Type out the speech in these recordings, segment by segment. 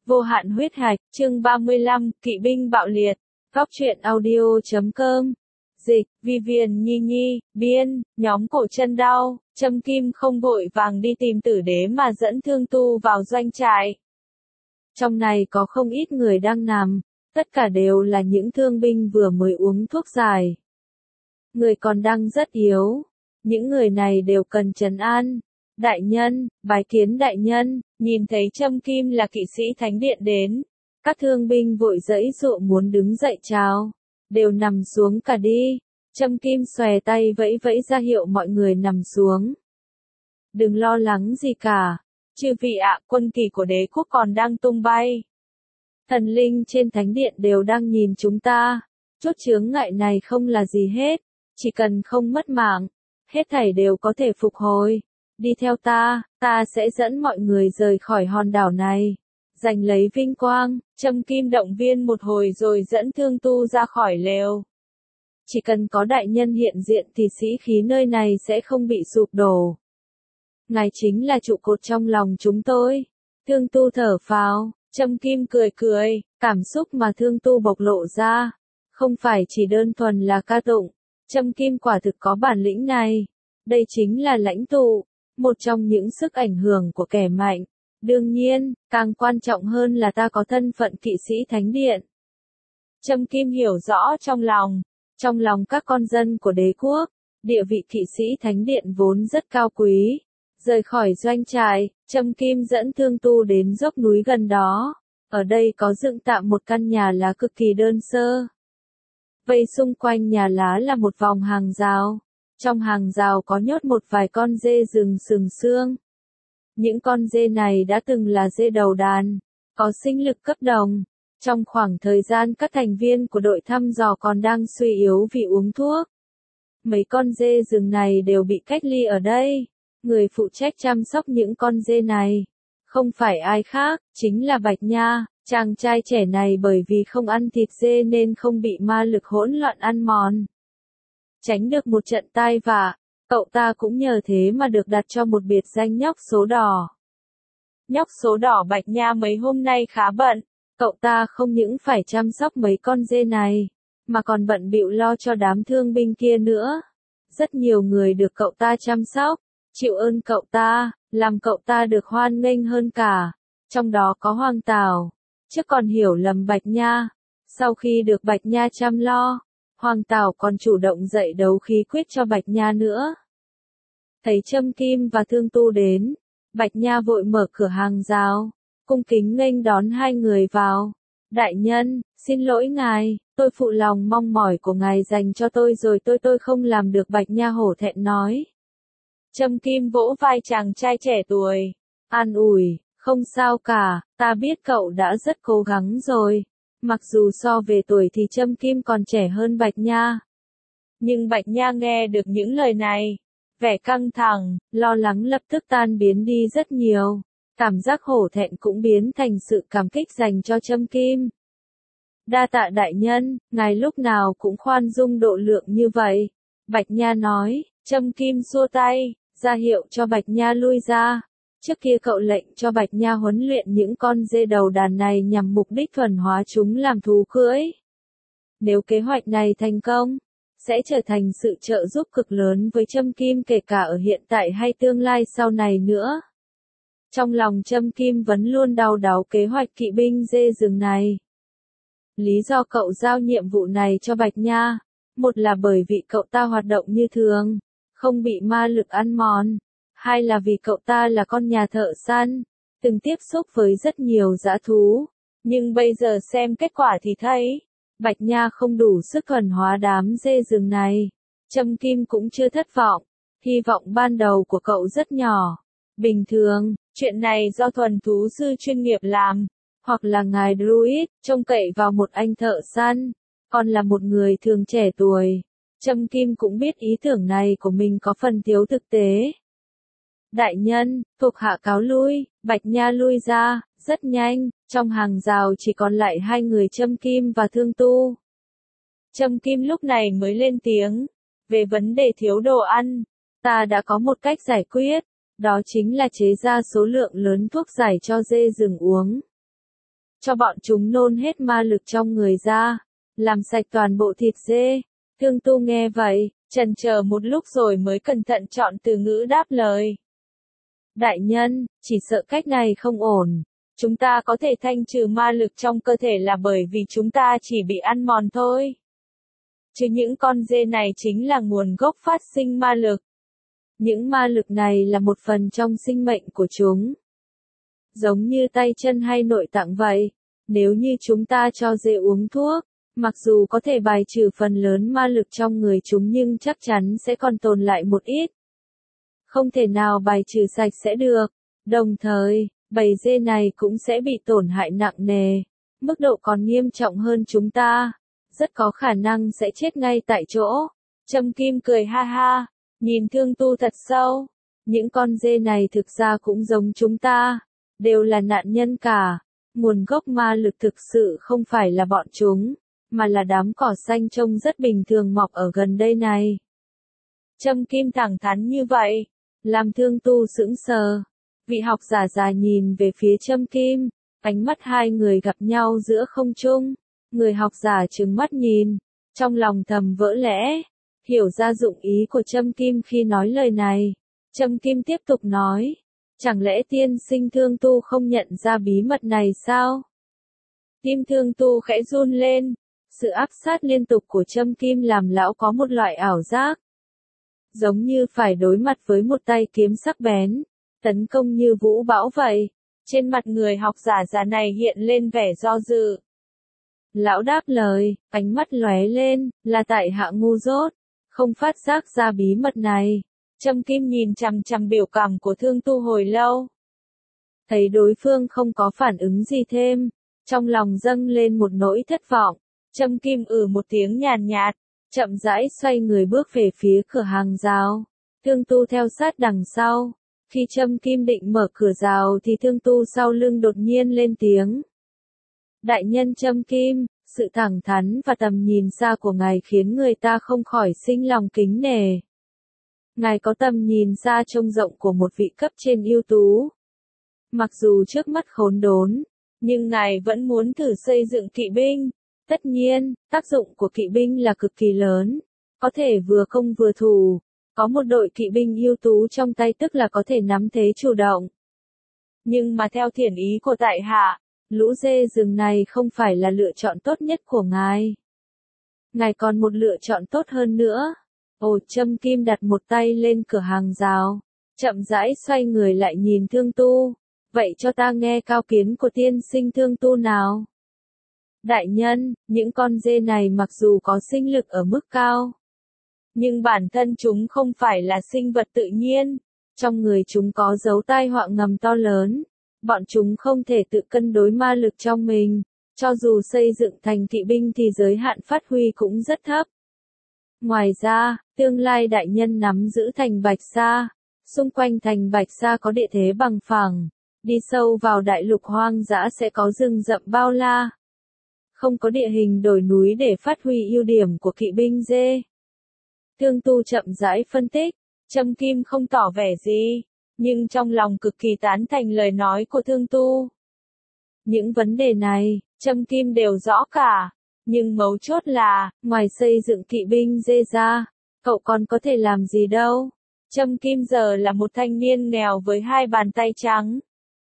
Vô hạn huyết hạch, chương 35, kỵ binh bạo liệt. Góc truyện audio.com. Dịch, Vivian Nhi Nhi, biên, nhóm cổ chân đau, Châm Kim không vội vàng đi tìm tử đế mà dẫn Thương Tu vào doanh trại. Trong này có không ít người đang nằm, tất cả đều là những thương binh vừa mới uống thuốc giải. Người còn đang rất yếu, những người này đều cần trấn an. Đại nhân, bái kiến đại nhân, nhìn thấy Châm Kim là kỵ sĩ thánh điện đến. Các thương binh vội giãy giụa muốn đứng dậy chào. Đều nằm xuống cả đi. Châm Kim xòe tay vẫy vẫy ra hiệu mọi người nằm xuống. Đừng lo lắng gì cả. Chư vị ạ, quân kỳ của đế quốc còn đang tung bay. Thần linh trên thánh điện đều đang nhìn chúng ta. Chốt chướng ngại này không là gì hết. Chỉ cần không mất mạng, hết thảy đều có thể phục hồi. Đi theo ta sẽ dẫn mọi người rời khỏi hòn đảo này. Giành lấy vinh quang. Châm Kim động viên một hồi rồi dẫn Thương Tu ra khỏi lều. Chỉ cần có đại nhân hiện diện thì sĩ khí nơi này sẽ không bị sụp đổ. Ngài chính là trụ cột trong lòng chúng tôi. Thương Tu thở phào. Châm Kim cười cười. Cảm xúc mà Thương Tu bộc lộ ra không phải chỉ đơn thuần là ca tụng. Châm Kim quả thực có bản lĩnh này. Đây chính là lãnh tụ, một trong những sức ảnh hưởng của kẻ mạnh. Đương nhiên, càng quan trọng hơn là ta có thân phận kỵ sĩ thánh điện. Châm Kim hiểu rõ trong lòng các con dân của đế quốc, địa vị kỵ sĩ thánh điện vốn rất cao quý. Rời khỏi doanh trại, Châm Kim dẫn Thương Tu đến dốc núi gần đó. Ở đây có dựng tạm một căn nhà lá cực kỳ đơn sơ. Vây xung quanh nhà lá là một vòng hàng rào. Trong hàng rào có nhốt một vài con dê rừng sừng sương. Những con dê này đã từng là dê đầu đàn, có sinh lực cấp đồng. Trong khoảng thời gian các thành viên của đội thăm dò còn đang suy yếu vì uống thuốc, mấy con dê rừng này đều bị cách ly ở đây. Người phụ trách chăm sóc những con dê này không phải ai khác, chính là Bạch Nha. Chàng trai trẻ này bởi vì không ăn thịt dê nên không bị ma lực hỗn loạn ăn mòn. Tránh được một trận tai vạ, cậu ta cũng nhờ thế mà được đặt cho một biệt danh nhóc số đỏ. Nhóc số đỏ Bạch Nha mấy hôm nay khá bận, cậu ta không những phải chăm sóc mấy con dê này, mà còn bận bịu lo cho đám thương binh kia nữa. Rất nhiều người được cậu ta chăm sóc, chịu ơn cậu ta, làm cậu ta được hoan nghênh hơn cả, trong đó có Hoàng Tảo. Trước còn hiểu lầm Bạch Nha, sau khi được Bạch Nha chăm lo, Hoàng Tảo còn chủ động dạy đấu khí quyết cho Bạch Nha nữa. Thấy Châm Kim và Thương Tu đến, Bạch Nha vội mở cửa hàng rào, cung kính nghênh đón hai người vào. Đại nhân, xin lỗi ngài, tôi phụ lòng mong mỏi của ngài dành cho tôi rồi tôi không làm được, Bạch Nha hổ thẹn nói. Châm Kim vỗ vai chàng trai trẻ tuổi, an ủi, không sao cả, ta biết cậu đã rất cố gắng rồi. Mặc dù so về tuổi thì Châm Kim còn trẻ hơn Bạch Nha. Nhưng Bạch Nha nghe được những lời này, vẻ căng thẳng, lo lắng lập tức tan biến đi rất nhiều. Cảm giác hổ thẹn cũng biến thành sự cảm kích dành cho Châm Kim. Đa tạ đại nhân, ngài lúc nào cũng khoan dung độ lượng như vậy. Bạch Nha nói. Châm Kim xua tay, ra hiệu cho Bạch Nha lui ra. Trước kia cậu lệnh cho Bạch Nha huấn luyện những con dê đầu đàn này nhằm mục đích thuần hóa chúng làm thú cưỡi. Nếu kế hoạch này thành công, sẽ trở thành sự trợ giúp cực lớn với Châm Kim kể cả ở hiện tại hay tương lai sau này nữa. Trong lòng Châm Kim vẫn luôn đau đáu kế hoạch kỵ binh dê rừng này. Lý do cậu giao nhiệm vụ này cho Bạch Nha, một là bởi vì cậu ta hoạt động như thường, không bị ma lực ăn mòn. Hai là vì cậu ta là con nhà thợ săn, từng tiếp xúc với rất nhiều dã thú. Nhưng bây giờ xem kết quả thì thấy, Bạch Nha không đủ sức thuần hóa đám dê rừng này. Châm Kim cũng chưa thất vọng, hy vọng ban đầu của cậu rất nhỏ. Bình thường, chuyện này do thuần thú sư chuyên nghiệp làm, hoặc là ngài Druid, trông cậy vào một anh thợ săn, còn là một người thường trẻ tuổi. Châm Kim cũng biết ý tưởng này của mình có phần thiếu thực tế. Đại nhân, thuộc hạ cáo lui. Bạch Nha lui ra, rất nhanh, trong hàng rào chỉ còn lại hai người Châm Kim và Thương Tu. Châm Kim lúc này mới lên tiếng, về vấn đề thiếu đồ ăn, ta đã có một cách giải quyết, đó chính là chế ra số lượng lớn thuốc giải cho dê rừng uống. cho bọn chúng nôn hết ma lực trong người ra, làm sạch toàn bộ thịt dê. Thương Tu nghe vậy, chần chờ một lúc rồi mới cẩn thận chọn từ ngữ đáp lời. Đại nhân, chỉ sợ cách này không ổn. Chúng ta có thể thanh trừ ma lực trong cơ thể là bởi vì chúng ta chỉ bị ăn mòn thôi. Chứ những con dê này chính là nguồn gốc phát sinh ma lực. Những ma lực này là một phần trong sinh mệnh của chúng. Giống như tay chân hay nội tạng vậy, nếu như chúng ta cho dê uống thuốc, mặc dù có thể bài trừ phần lớn ma lực trong người chúng nhưng chắc chắn sẽ còn tồn lại một ít. Không thể nào bài trừ sạch sẽ được. Đồng thời, bầy dê này cũng sẽ bị tổn hại nặng nề, mức độ còn nghiêm trọng hơn chúng ta, rất có khả năng sẽ chết ngay tại chỗ. Trâm Kim cười ha ha, nhìn Thương Tu thật sâu. Những con dê này thực ra cũng giống chúng ta, đều là nạn nhân cả. Nguồn gốc ma lực thực sự không phải là bọn chúng, mà là đám cỏ xanh trông rất bình thường mọc ở gần đây này. Trâm Kim thẳng thắn như vậy, làm Thương Tu sững sờ. Vị học giả già nhìn về phía Trâm Kim, ánh mắt hai người gặp nhau giữa không trung. Người học giả trừng mắt nhìn, trong lòng thầm vỡ lẽ, hiểu ra dụng ý của Trâm Kim khi nói lời này. Trâm Kim tiếp tục nói, chẳng lẽ tiên sinh Thương Tu không nhận ra bí mật này sao? Tim Thương Tu khẽ run lên, sự áp sát liên tục của Trâm Kim làm lão có một loại ảo giác. Giống như phải đối mặt với một tay kiếm sắc bén, tấn công như vũ bão vậy. Trên mặt người học giả già này hiện lên vẻ do dự. Lão đáp lời, ánh mắt lóe lên, là tại hạ ngu dốt, không phát giác ra bí mật này. Trâm Kim nhìn chằm chằm biểu cảm của Thương Tu hồi lâu. Thấy đối phương không có phản ứng gì thêm, trong lòng dâng lên một nỗi thất vọng. Trâm Kim một tiếng nhàn nhạt, chậm rãi xoay người bước về phía cửa hàng rào. Thương Tu theo sát đằng sau. Khi Trâm Kim định mở cửa rào thì Thương Tu sau lưng đột nhiên lên tiếng. Đại nhân Trâm Kim, sự thẳng thắn và tầm nhìn xa của ngài khiến người ta không khỏi sinh lòng kính nể. Ngài có tầm nhìn xa trông rộng của một vị cấp trên ưu tú. Mặc dù trước mắt khốn đốn, nhưng ngài vẫn muốn thử xây dựng kỵ binh. Tất nhiên, tác dụng của kỵ binh là cực kỳ lớn, có thể vừa công vừa thủ. Có một đội kỵ binh ưu tú trong tay tức là có thể nắm thế chủ động. Nhưng mà theo thiện ý của tại hạ, lũ dê rừng này không phải là lựa chọn tốt nhất của ngài. Ngài còn một lựa chọn tốt hơn nữa. Trâm Kim đặt một tay lên cửa hàng rào, chậm rãi xoay người lại nhìn Thương Tu. Vậy cho ta nghe cao kiến của tiên sinh Thương Tu nào. Đại nhân, những con dê này mặc dù có sinh lực ở mức cao, nhưng bản thân chúng không phải là sinh vật tự nhiên. Trong người chúng có dấu tai họa ngầm to lớn. Bọn chúng không thể tự cân đối ma lực trong mình. Cho dù xây dựng thành kỵ binh thì giới hạn phát huy cũng rất thấp. Ngoài ra, tương lai đại nhân nắm giữ thành Bạch Sa. Xung quanh thành Bạch Sa có địa thế bằng phẳng. Đi sâu vào đại lục hoang dã sẽ có rừng rậm bao la. Không có địa hình đồi núi để phát huy ưu điểm của kỵ binh dê. Thương Tu chậm rãi phân tích, Trâm Kim không tỏ vẻ gì, nhưng trong lòng cực kỳ tán thành lời nói của Thương Tu. Những vấn đề này, Trâm Kim đều rõ cả, nhưng mấu chốt là, ngoài xây dựng kỵ binh dê ra, cậu còn có thể làm gì đâu. Trâm Kim giờ là một thanh niên nghèo với hai bàn tay trắng.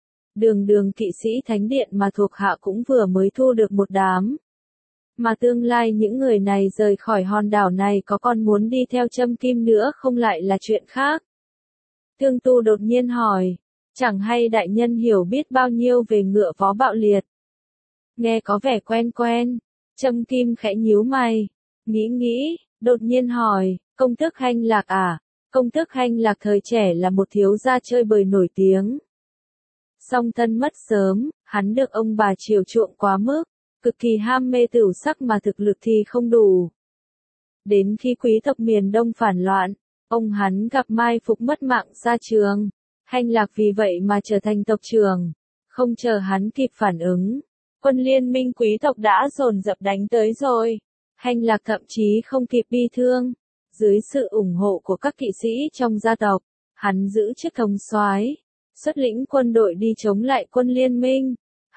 Đường kỵ sĩ thánh điện mà thuộc hạ cũng vừa mới thu được một đám. Mà tương lai những người này rời khỏi hòn đảo này có còn muốn đi theo Trâm Kim nữa không lại là chuyện khác. Thương Tu đột nhiên hỏi, chẳng hay đại nhân hiểu biết bao nhiêu về ngựa vó bạo liệt. Nghe có vẻ quen quen. Trâm Kim khẽ nhíu mày, nghĩ, đột nhiên hỏi, công tước Hanh Lạc à? Công tước Hanh Lạc thời trẻ là một thiếu gia chơi bời nổi tiếng. Song thân mất sớm, hắn được ông bà chiều chuộng quá mức, cực kỳ ham mê tửu sắc mà thực lực thì không đủ. Đến khi quý tộc miền Đông phản loạn, ông hắn gặp mai phục mất mạng ra trường. Hanh Lạc vì vậy mà trở thành tộc trưởng. Không chờ hắn kịp phản ứng, quân liên minh quý tộc đã dồn dập đánh tới rồi. Hanh Lạc thậm chí không kịp bi thương. Dưới sự ủng hộ của các kỵ sĩ trong gia tộc, hắn giữ chức thống soái, xuất lĩnh quân đội đi chống lại quân liên minh.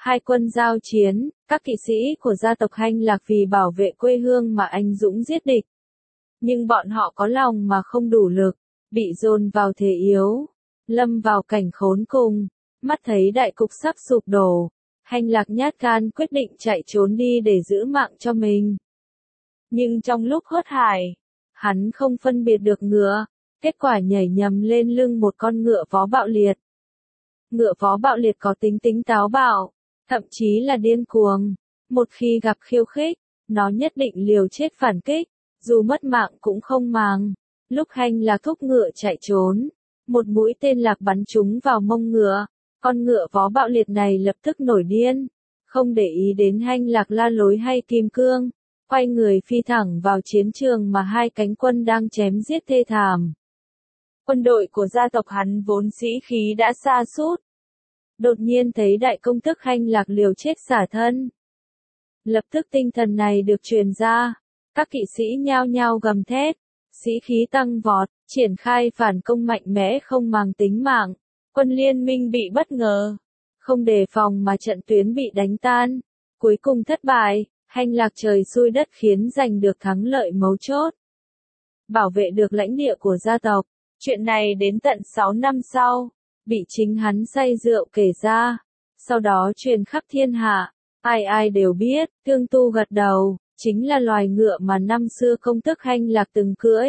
Hai quân giao chiến, các kỵ sĩ của gia tộc Hanh Lạc vì bảo vệ quê hương mà anh dũng giết địch. Nhưng bọn họ có lòng mà không đủ lực, bị dồn vào thế yếu, lâm vào cảnh khốn cùng, mắt thấy đại cục sắp sụp đổ. Hanh Lạc nhát gan quyết định chạy trốn đi để giữ mạng cho mình. Nhưng trong lúc hớt hải, hắn không phân biệt được ngựa, kết quả nhảy nhầm lên lưng một con ngựa vó bạo liệt. Ngựa vó bạo liệt có tính táo bạo, thậm chí là điên cuồng. Một khi gặp khiêu khích, nó nhất định liều chết phản kích, dù mất mạng cũng không màng. Lúc Hanh Lạc thúc ngựa chạy trốn, một mũi tên lạc bắn trúng vào mông ngựa. Con ngựa vó bạo liệt này lập tức nổi điên, không để ý đến Hanh Lạc la lối hay kim cương, quay người phi thẳng vào chiến trường mà hai cánh quân đang chém giết thê thảm. Quân đội của gia tộc hắn vốn sĩ khí đã sa sút, đột nhiên thấy đại công tức Hanh Lạc liều chết xả thân. Lập tức tinh thần này được truyền ra, các kỵ sĩ nhao nhao gầm thét, sĩ khí tăng vọt, triển khai phản công mạnh mẽ không màng tính mạng. Quân liên minh bị bất ngờ, không đề phòng mà trận tuyến bị đánh tan, cuối cùng thất bại. Hanh Lạc trời xui đất khiến giành được thắng lợi mấu chốt, bảo vệ được lãnh địa của gia tộc. Chuyện này đến tận 6 năm sau, bị chính hắn say rượu kể ra, sau đó truyền khắp thiên hạ, ai ai đều biết. Thương Tu gật đầu, chính là loài ngựa mà năm xưa công tước Hanh Lạc từng cưỡi.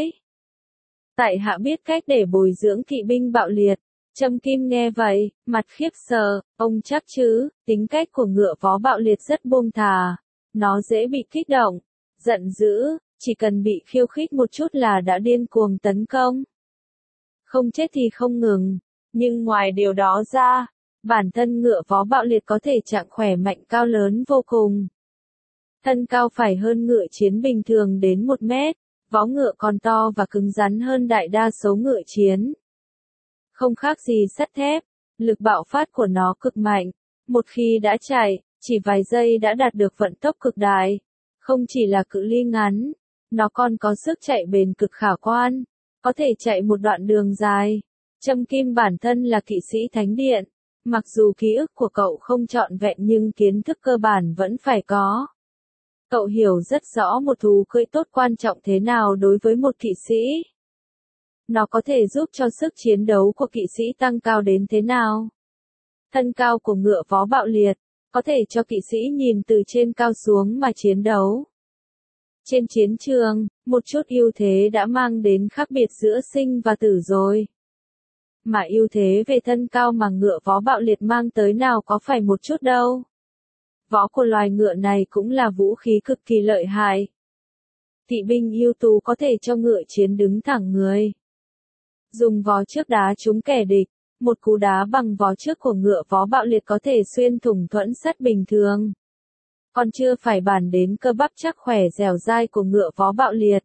Tại hạ biết cách để bồi dưỡng kỵ binh bạo liệt. Trâm Kim nghe vậy, mặt khiếp sợ, ông chắc chứ, tính cách của ngựa vó bạo liệt rất buông thả, nó dễ bị kích động, giận dữ, chỉ cần bị khiêu khích một chút là đã điên cuồng tấn công. Không chết thì không ngừng, nhưng ngoài điều đó ra, bản thân ngựa vó bạo liệt có thể trạng khỏe mạnh cao lớn vô cùng. Thân cao phải hơn ngựa chiến bình thường đến 1 mét, vó ngựa còn to và cứng rắn hơn đại đa số ngựa chiến. Không khác gì sắt thép, lực bạo phát của nó cực mạnh, một khi đã chạy, chỉ vài giây đã đạt được vận tốc cực đại. Không chỉ là cự ly ngắn, nó còn có sức chạy bền cực khả quan, có thể chạy một đoạn đường dài. Trâm Kim bản thân là kỵ sĩ thánh điện, mặc dù ký ức của cậu không trọn vẹn nhưng kiến thức cơ bản vẫn phải có. Cậu hiểu rất rõ một thú cưỡi tốt quan trọng thế nào đối với một kỵ sĩ. Nó có thể giúp cho sức chiến đấu của kỵ sĩ tăng cao đến thế nào. Thân cao của ngựa vó bạo liệt, có thể cho kỵ sĩ nhìn từ trên cao xuống mà chiến đấu. Trên chiến trường, một chút ưu thế đã mang đến khác biệt giữa sinh và tử rồi. Mà ưu thế về thân cao mà ngựa vó bạo liệt mang tới nào có phải một chút đâu. Vó của loài ngựa này cũng là vũ khí cực kỳ lợi hại. Kỵ binh ưu tú có thể cho ngựa chiến đứng thẳng người. Dùng vó trước đá trúng kẻ địch, một cú đá bằng vó trước của ngựa vó bạo liệt có thể xuyên thủng thuẫn sắt bình thường. Còn chưa phải bàn đến cơ bắp chắc khỏe dẻo dai của ngựa vó bạo liệt.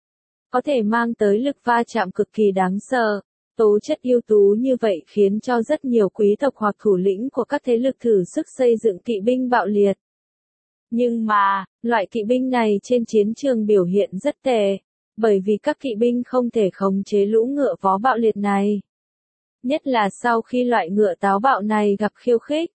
Có thể mang tới lực va chạm cực kỳ đáng sợ. Tố chất ưu tú như vậy khiến cho rất nhiều quý tộc hoặc thủ lĩnh của các thế lực thử sức xây dựng kỵ binh bạo liệt. Nhưng mà, loại kỵ binh này trên chiến trường biểu hiện rất tệ, bởi vì các kỵ binh không thể khống chế lũ ngựa vó bạo liệt này. Nhất là sau khi loại ngựa táo bạo này gặp khiêu khích.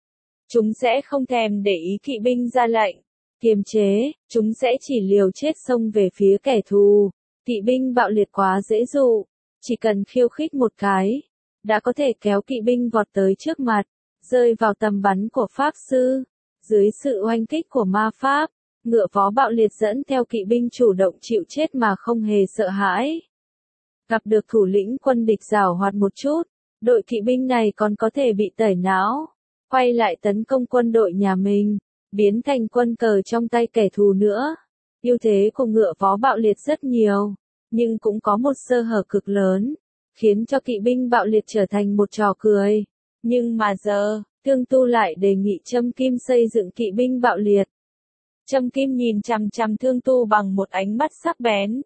Chúng sẽ không thèm để ý kỵ binh ra lệnh, kiềm chế, chúng sẽ chỉ liều chết xông về phía kẻ thù. Kỵ binh bạo liệt quá dễ dụ, chỉ cần khiêu khích một cái, đã có thể kéo kỵ binh vọt tới trước mặt, rơi vào tầm bắn của pháp sư. Dưới sự oanh kích của ma pháp, ngựa vó bạo liệt dẫn theo kỵ binh chủ động chịu chết mà không hề sợ hãi. Gặp được thủ lĩnh quân địch giảo hoạt một chút, đội kỵ binh này còn có thể bị tẩy não, quay lại tấn công quân đội nhà mình, biến thành quân cờ trong tay kẻ thù nữa. Ưu thế của ngựa vó bạo liệt rất nhiều, nhưng cũng có một sơ hở cực lớn, khiến cho kỵ binh bạo liệt trở thành một trò cười. Nhưng mà giờ, Thương Tu lại đề nghị Trâm Kim xây dựng kỵ binh bạo liệt. Trâm Kim nhìn chằm chằm Thương Tu bằng một ánh mắt sắc bén.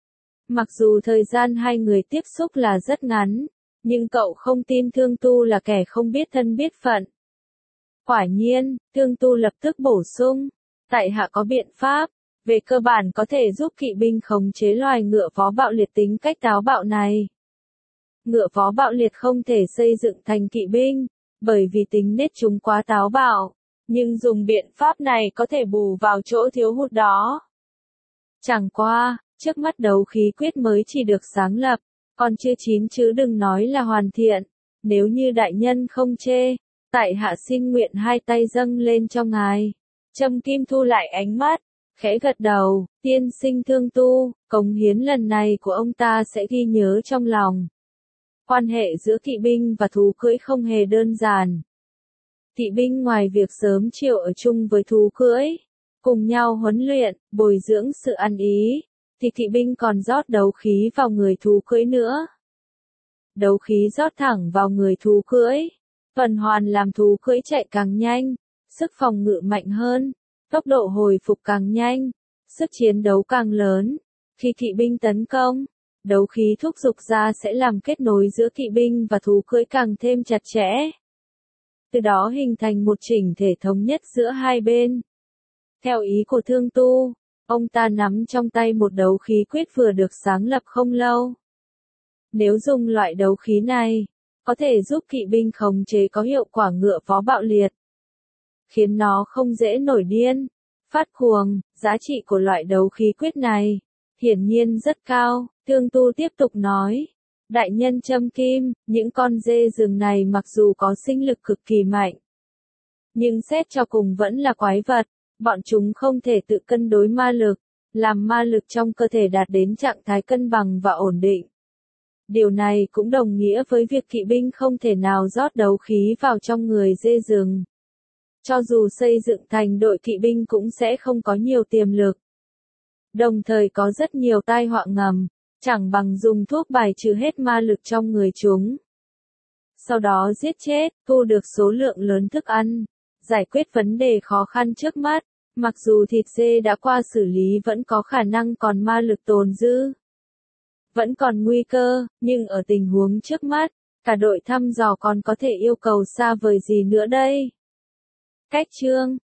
Mặc dù thời gian hai người tiếp xúc là rất ngắn, nhưng cậu không tin Thương Tu là kẻ không biết thân biết phận. Quả nhiên, Thương Tu lập tức bổ sung, tại hạ có biện pháp, về cơ bản có thể giúp kỵ binh khống chế loài ngựa vó bạo liệt tính cách táo bạo này. Ngựa vó bạo liệt không thể xây dựng thành kỵ binh, bởi vì tính nết chúng quá táo bạo, nhưng dùng biện pháp này có thể bù vào chỗ thiếu hụt đó. Chẳng qua, trước mắt đấu khí quyết mới chỉ được sáng lập, còn chưa chín chứ đừng nói là hoàn thiện. Nếu như đại nhân không chê, tại hạ xin nguyện hai tay dâng lên cho ngài. Trâm Kim thu lại ánh mắt, khẽ gật đầu, tiên sinh thương tu, cống hiến lần này của ông ta sẽ ghi nhớ trong lòng. Quan hệ giữa kỵ binh và thú cưỡi không hề đơn giản. Kỵ binh ngoài việc sớm chiều ở chung với thú cưỡi, cùng nhau huấn luyện, bồi dưỡng sự ăn ý, thì kỵ binh còn rót đấu khí vào người thú cưỡi nữa. Đấu khí rót thẳng vào người thú cưỡi, tuần hoàn làm thú cưỡi chạy càng nhanh, sức phòng ngự mạnh hơn, tốc độ hồi phục càng nhanh, sức chiến đấu càng lớn. Khi kỵ binh tấn công, đấu khí thúc giục ra sẽ làm kết nối giữa kỵ binh và thú cưỡi càng thêm chặt chẽ. Từ đó hình thành một chỉnh thể thống nhất giữa hai bên. Theo ý của Thương Tu, ông ta nắm trong tay một đấu khí quyết vừa được sáng lập không lâu. Nếu dùng loại đấu khí này, có thể giúp kỵ binh khống chế có hiệu quả ngựa vó bạo liệt, khiến nó không dễ nổi điên, phát cuồng. Giá trị của loại đấu khí quyết này hiển nhiên rất cao. Thương Tu tiếp tục nói, đại nhân Trâm Kim, những con dê rừng này mặc dù có sinh lực cực kỳ mạnh, nhưng xét cho cùng vẫn là quái vật, bọn chúng không thể tự cân đối ma lực, làm ma lực trong cơ thể đạt đến trạng thái cân bằng và ổn định. Điều này cũng đồng nghĩa với việc kỵ binh không thể nào rót đấu khí vào trong người dê rừng. Cho dù xây dựng thành đội kỵ binh cũng sẽ không có nhiều tiềm lực. Đồng thời có rất nhiều tai họa ngầm, chẳng bằng dùng thuốc bài trừ hết ma lực trong người chúng. Sau đó giết chết, thu được số lượng lớn thức ăn, giải quyết vấn đề khó khăn trước mắt. Mặc dù thịt dê đã qua xử lý vẫn có khả năng còn ma lực tồn dư, vẫn còn nguy cơ, nhưng ở tình huống trước mắt, cả đội thăm dò còn có thể yêu cầu xa vời gì nữa đây? Cách chương